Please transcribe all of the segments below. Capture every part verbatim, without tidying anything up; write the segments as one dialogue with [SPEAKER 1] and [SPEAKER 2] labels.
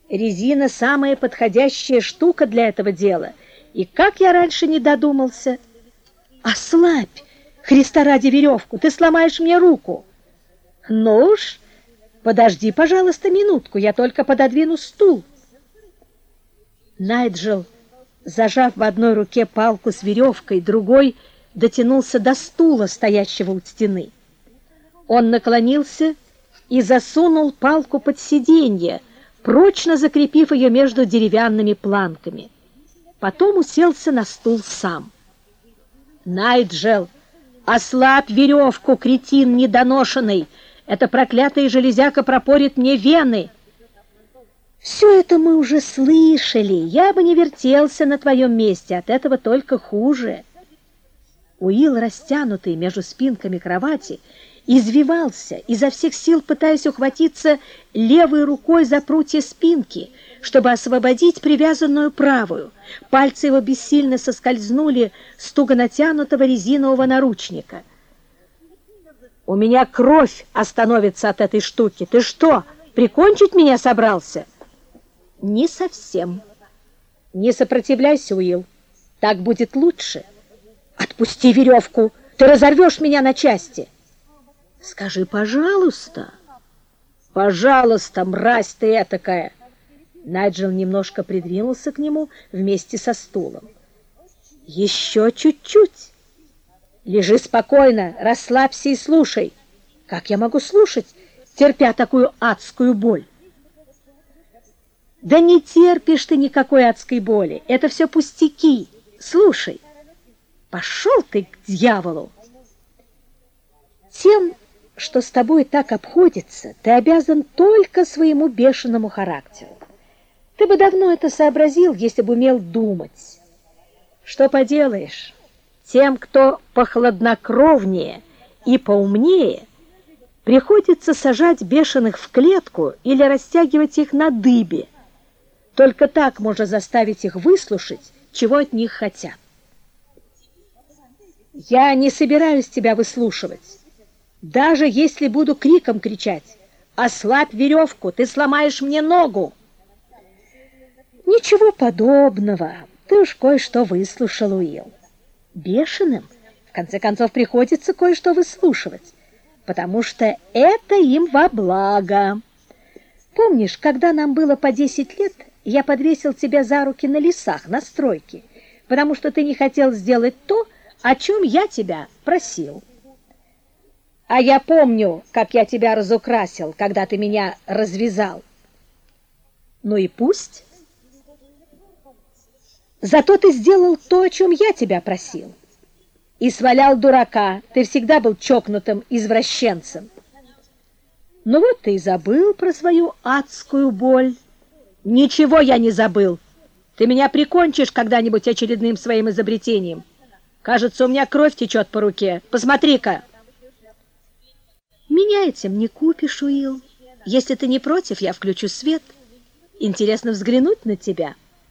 [SPEAKER 1] Резина — самая подходящая штука для этого дела. И как я раньше не додумался? Ослабь, Христа ради, веревку, ты сломаешь мне руку. Ну уж, подожди, пожалуйста, минутку, я только пододвину стул. Найджел, зажав в одной руке палку с веревкой, другой дотянулся до стула, стоящего у стены. Он наклонился и засунул палку под сиденье, прочно закрепив ее между деревянными планками. Потом уселся на стул сам. «Найджел, ослабь веревку, кретин недоношенный! Эта проклятая железяка пропорит мне вены!» «Все это мы уже слышали. Я бы не вертелся на твоем месте, от этого только хуже». Уилл, растянутый между спинками кровати, извивался, изо всех сил пытаясь ухватиться левой рукой за прутья спинки, чтобы освободить привязанную правую. Пальцы его бессильно соскользнули с туго натянутого резинового наручника. «У меня кровь остановится от этой штуки. Ты что, прикончить меня собрался?» «Не совсем. Не сопротивляйся, Уилл. Так будет лучше. Отпусти веревку. Ты разорвешь меня на части». «Скажи, пожалуйста». «Пожалуйста, мразь ты этакая!» Найджел немножко придвинулся к нему вместе со стулом. «Еще чуть-чуть. Лежи спокойно, расслабься и слушай». «Как я могу слушать, терпя такую адскую боль?» «Да не терпишь ты никакой адской боли. Это все пустяки. Слушай». «Пошел ты к дьяволу!» «Тем, что с тобой так обходится, ты обязан только своему бешеному характеру. Ты бы давно это сообразил, если бы умел думать. Что поделаешь, тем, кто похладнокровнее и поумнее, приходится сажать бешеных в клетку или растягивать их на дыбе. Только так можно заставить их выслушать, чего от них хотят. Я не собираюсь тебя выслушивать. Даже если буду криком кричать: «Ослабь веревку, ты сломаешь мне ногу!» Ничего подобного. Ты уж кое-что выслушал, Уилл. Бешеным, в конце концов, приходится кое-что выслушивать, потому что это им во благо. Помнишь, когда нам было по десять лет, я подвесил тебя за руки на лесах, на стройке, потому что ты не хотел сделать то, о чем я тебя просил. А я помню, как я тебя разукрасил, когда ты меня развязал. Ну и пусть. Зато ты сделал то, о чем я тебя просил. И свалял дурака. Ты всегда был чокнутым извращенцем. Ну вот ты и забыл про свою адскую боль. Ничего я не забыл. Ты меня прикончишь когда-нибудь очередным своим изобретением. Кажется, у меня кровь течет по руке. Посмотри-ка. Меня этим не купишь, Уилл. Если ты не против, я включу свет. Интересно взглянуть на тебя.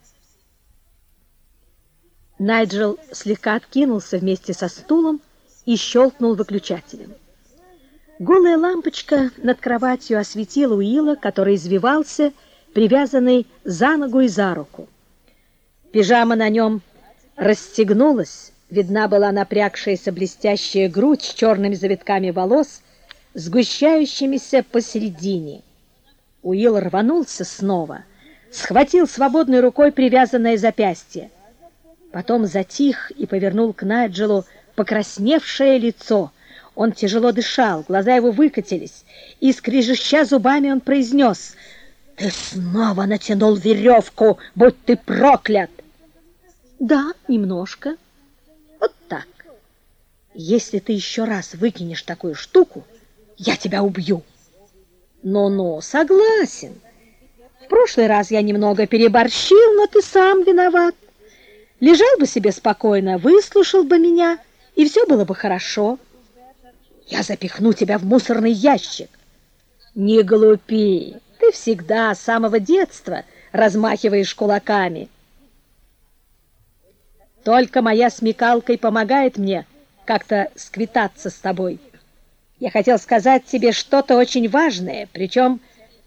[SPEAKER 1] Найджел слегка откинулся вместе со стулом и щелкнул выключателем. Голая лампочка над кроватью осветила Уилла, который извивался, привязанный за ногу и за руку. Пижама на нем расстегнулась, видна была напрягшаяся блестящая грудь с черными завитками волос, сгущающимися посередине. Уилл рванулся снова, схватил свободной рукой привязанное запястье. Потом затих и повернул к Найджелу покрасневшее лицо. Он тяжело дышал, глаза его выкатились, и, скрежеща зубами, он произнес: «Ты снова натянул веревку, будь ты проклят!» «Да, немножко. Вот так. Если ты еще раз выкинешь такую штуку, я тебя убью». «Ну-ну, согласен. В прошлый раз я немного переборщил, но ты сам виноват. Лежал бы себе спокойно, выслушал бы меня, и все было бы хорошо. Я запихну тебя в мусорный ящик». «Не глупи, ты всегда с самого детства размахиваешь кулаками». «Только моя смекалка и помогает мне как-то сквитаться с тобой. Я хотел сказать тебе что-то очень важное, причем